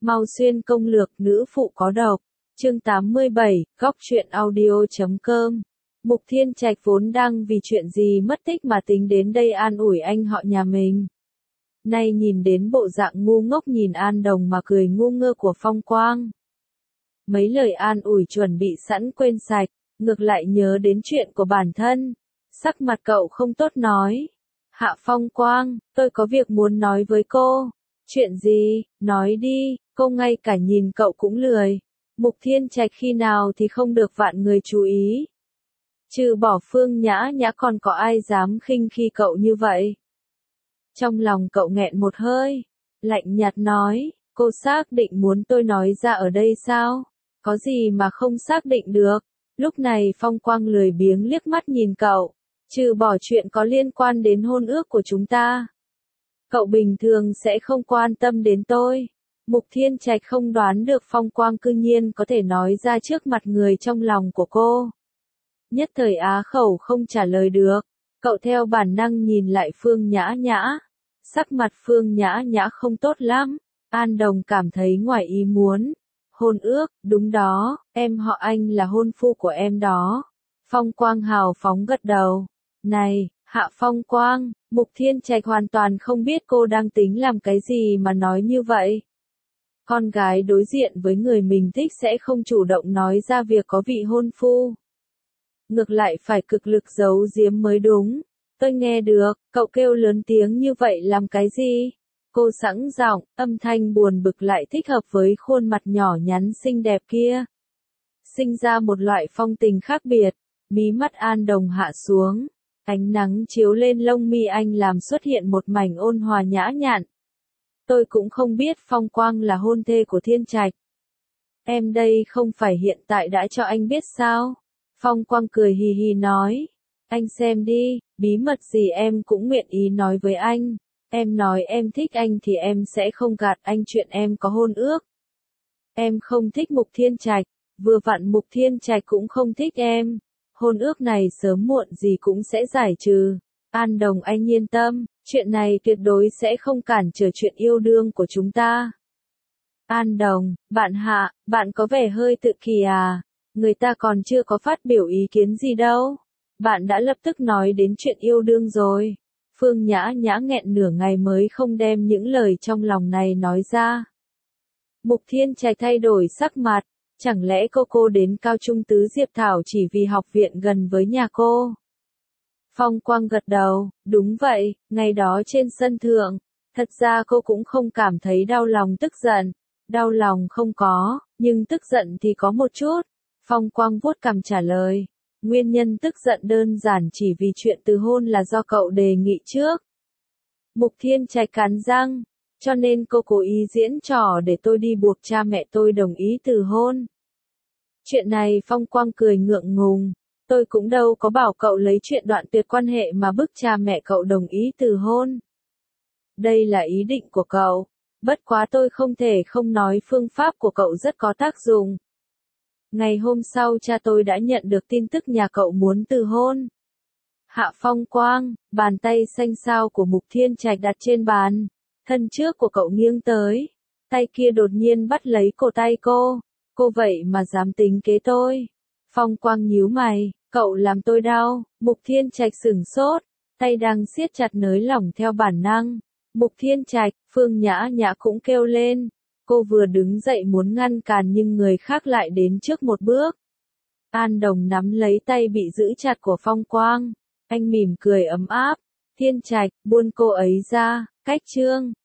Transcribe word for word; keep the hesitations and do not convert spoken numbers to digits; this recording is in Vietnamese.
Mau xuyên công lược nữ phụ có độc. Chương tám mươi bảy, góc truyện audio chấm com. Mục Thiên Trạch vốn đang vì chuyện gì mất tích mà tính đến đây an ủi anh họ nhà mình. Nay nhìn đến bộ dạng ngu ngốc nhìn An Đồng mà cười ngu ngơ của Phong Quang. Mấy lời an ủi chuẩn bị sẵn quên sạch, ngược lại nhớ đến chuyện của bản thân. Sắc mặt cậu không tốt nói. Hạ Phong Quang, tôi có việc muốn nói với cô. Chuyện gì, nói đi, cô ngay cả nhìn cậu cũng lười. Mục Thiên Trạch khi nào thì không được vạn người chú ý. Trừ bỏ Phương Nhã Nhã còn có ai dám khinh khi cậu như vậy. Trong lòng cậu nghẹn một hơi, lạnh nhạt nói, cô xác định muốn tôi nói ra ở đây sao? Có gì mà không xác định được? Lúc này Phong Quang lười biếng liếc mắt nhìn cậu, trừ bỏ chuyện có liên quan đến hôn ước của chúng ta. Cậu bình thường sẽ không quan tâm đến tôi. Mục Thiên Trạch không đoán được Phong Quang cư nhiên có thể nói ra trước mặt người trong lòng của cô. Nhất thời á khẩu không trả lời được, cậu theo bản năng nhìn lại Phương Nhã Nhã. Sắc mặt Phương Nhã Nhã không tốt lắm, An Đồng cảm thấy ngoài ý muốn. Hôn ước, đúng đó, em họ Anh là hôn phu của em đó. Phong Quang hào phóng gật đầu. Này, Hạ Phong Quang, Mục Thiên Trạch hoàn toàn không biết cô đang tính làm cái gì mà nói như vậy. Con gái đối diện với người mình thích sẽ không chủ động nói ra việc có vị hôn phu. Ngược lại phải cực lực giấu giếm mới đúng. Tôi nghe được, cậu kêu lớn tiếng như vậy làm cái gì? Cô sẵn giọng, âm thanh buồn bực lại thích hợp với khuôn mặt nhỏ nhắn xinh đẹp kia. Sinh ra một loại phong tình khác biệt, mí mắt An Đồng hạ xuống. Ánh nắng chiếu lên lông mi anh làm xuất hiện một mảnh ôn hòa nhã nhặn. Tôi cũng không biết Phong Quang là hôn thê của Thiên Trạch. Em đây không phải hiện tại đã cho anh biết sao? Phong Quang cười hì hì nói. Anh xem đi, bí mật gì em cũng nguyện ý nói với anh. Em nói em thích anh thì em sẽ không gạt anh chuyện em có hôn ước. Em không thích Mục Thiên Trạch, vừa vặn Mục Thiên Trạch cũng không thích em. Hôn ước này sớm muộn gì cũng sẽ giải trừ. An Đồng anh yên tâm, chuyện này tuyệt đối sẽ không cản trở chuyện yêu đương của chúng ta. An Đồng, bạn Hạ, bạn có vẻ hơi tự kỳ à, người ta còn chưa có phát biểu ý kiến gì đâu. Bạn đã lập tức nói đến chuyện yêu đương rồi. Phương Nhã Nhã nghẹn nửa ngày mới không đem những lời trong lòng này nói ra. Mục Thiên Trạch thay đổi sắc mặt. Chẳng lẽ cô cô đến cao trung Tứ Diệp Thảo chỉ vì học viện gần với nhà cô? Phong Quang gật đầu, đúng vậy, ngày đó trên sân thượng, thật ra cô cũng không cảm thấy đau lòng tức giận, đau lòng không có, nhưng tức giận thì có một chút. Phong Quang vuốt cằm trả lời, nguyên nhân tức giận đơn giản chỉ vì chuyện từ hôn là do cậu đề nghị trước. Mục Thiên Trạch cắn răng, cho nên cô cố ý diễn trò để tôi đi buộc cha mẹ tôi đồng ý từ hôn. Chuyện này Phong Quang cười ngượng ngùng, tôi cũng đâu có bảo cậu lấy chuyện đoạn tuyệt quan hệ mà bức cha mẹ cậu đồng ý từ hôn. Đây là ý định của cậu, bất quá tôi không thể không nói phương pháp của cậu rất có tác dụng. Ngày hôm sau cha tôi đã nhận được tin tức nhà cậu muốn từ hôn. Hạ Phong Quang, bàn tay xanh xao của Mục Thiên Trạch đặt trên bàn, thân trước của cậu nghiêng tới, tay kia đột nhiên bắt lấy cổ tay cô. Cô vậy mà dám tính kế tôi. Phong Quang nhíu mày, cậu làm tôi đau. Mục Thiên Trạch sửng sốt, tay đang siết chặt nới lỏng theo bản năng. Mục Thiên Trạch, Phương Nhã Nhã cũng kêu lên. Cô vừa đứng dậy muốn ngăn cản nhưng người khác lại đến trước một bước. An Đồng nắm lấy tay bị giữ chặt của Phong Quang. Anh mỉm cười ấm áp. Thiên Trạch, buông cô ấy ra, cách chương.